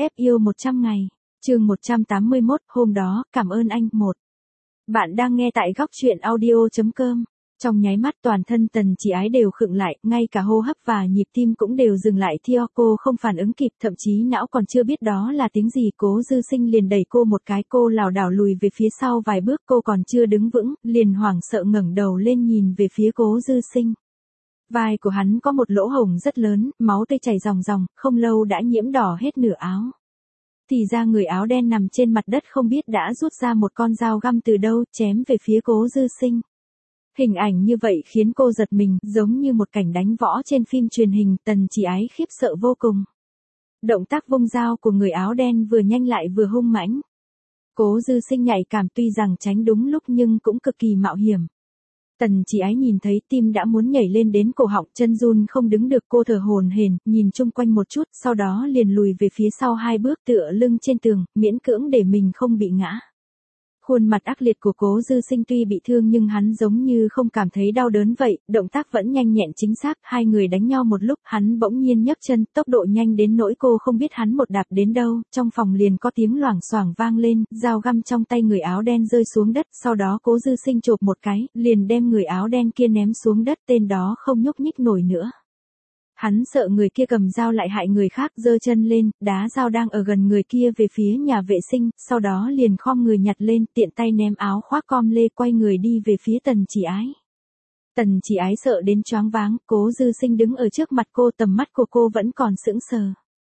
BFF yêu 100 ngày. Chương 181, hôm đó, cảm ơn anh. 1. Bạn đang nghe tại góc truyện audio.com. Trong nháy mắt toàn thân Tần Chỉ Ái đều khựng lại, ngay cả hô hấp và nhịp tim cũng đều dừng lại. Theo cô không phản ứng kịp, thậm chí não còn chưa biết đó là tiếng gì. Cố Dư Sinh liền đẩy cô một cái, cô lảo đảo lùi về phía sau vài bước, cô còn chưa đứng vững, liền hoảng sợ ngẩng đầu lên nhìn về phía Cố Dư Sinh. Vai của hắn có một lỗ hổng rất lớn, máu tươi chảy ròng ròng, không lâu đã nhiễm đỏ hết nửa áo. Thì ra người áo đen nằm trên mặt đất không biết đã rút ra một con dao găm từ đâu, chém về phía Cố Dư Sinh. Hình ảnh như vậy khiến cô giật mình, giống như một cảnh đánh võ trên phim truyền hình. Tần Chỉ Ái khiếp sợ vô cùng. Động tác vung dao của người áo đen vừa nhanh lại vừa hung mãnh. Cố Dư Sinh nhạy cảm, tuy rằng tránh đúng lúc nhưng cũng cực kỳ mạo hiểm. Tần Chỉ Ái nhìn thấy tim đã muốn nhảy lên đến cổ họng, chân run không đứng được, cô thở hổn hển, nhìn chung quanh một chút, sau đó liền lùi về phía sau 2 bước, tựa lưng trên tường, miễn cưỡng để mình không bị ngã. Khuôn mặt ác liệt của Cố Dư Sinh tuy bị thương nhưng hắn giống như không cảm thấy đau đớn vậy, động tác vẫn nhanh nhẹn chính xác. Hai người đánh nhau một lúc, hắn bỗng nhiên nhấc chân, tốc độ nhanh đến nỗi cô không biết hắn một đạp đến đâu. Trong phòng liền có tiếng loảng xoảng vang lên, dao găm trong tay người áo đen rơi xuống đất, sau đó Cố Dư Sinh chộp một cái, liền đem người áo đen kia ném xuống đất, tên đó không nhúc nhích nổi nữa. Hắn sợ người kia cầm dao lại hại người khác, giơ chân lên, đá dao đang ở gần người kia về phía nhà vệ sinh, sau đó liền khom người nhặt lên, tiện tay ném áo khoác com lê, quay người đi về phía Tần Chỉ Ái. Tần Chỉ Ái sợ đến choáng váng, Cố Dư Sinh đứng ở trước mặt cô, tầm mắt của cô vẫn còn sững sờ.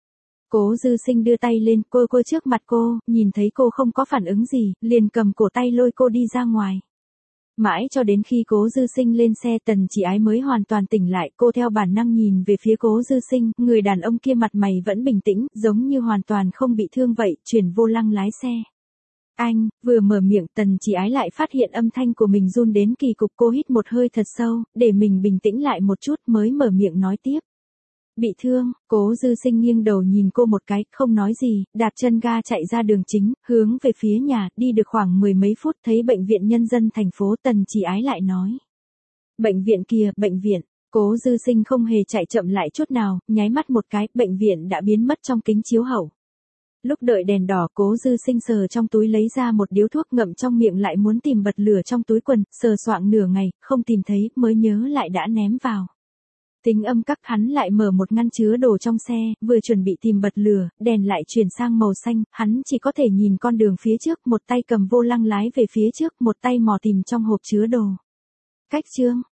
Cố Dư Sinh đưa tay lên, cô trước mặt cô, nhìn thấy cô không có phản ứng gì, liền cầm cổ tay lôi cô đi ra ngoài. Mãi cho đến khi Cố Dư Sinh lên xe, Tần Chỉ Ái mới hoàn toàn tỉnh lại, cô theo bản năng nhìn về phía Cố Dư Sinh, người đàn ông kia mặt mày vẫn bình tĩnh, giống như hoàn toàn không bị thương vậy, chuyển vô lăng lái xe. Anh, vừa mở miệng, Tần Chỉ Ái lại phát hiện âm thanh của mình run đến kỳ cục, cô hít một hơi thật sâu, để mình bình tĩnh lại một chút mới mở miệng nói tiếp. Bị thương. Cố Dư Sinh nghiêng đầu nhìn cô một cái, không nói gì, đạp chân ga chạy ra đường chính, hướng về phía nhà, đi được khoảng 10 mấy phút thấy bệnh viện nhân dân thành phố. Tần Chỉ Ái lại nói. Bệnh viện kia, bệnh viện. Cố Dư Sinh không hề chạy chậm lại chút nào, nháy mắt một cái, bệnh viện đã biến mất trong kính chiếu hậu. Lúc đợi đèn đỏ, Cố Dư Sinh sờ trong túi lấy ra một điếu thuốc, ngậm trong miệng, lại muốn tìm bật lửa trong túi quần, sờ soạng nửa ngày, không tìm thấy, mới nhớ lại đã ném vào. Tính âm các, hắn lại mở một ngăn chứa đồ trong xe, vừa chuẩn bị tìm bật lửa, đèn lại chuyển sang màu xanh, hắn chỉ có thể nhìn con đường phía trước, một tay cầm vô lăng lái về phía trước, một tay mò tìm trong hộp chứa đồ. Cách chương.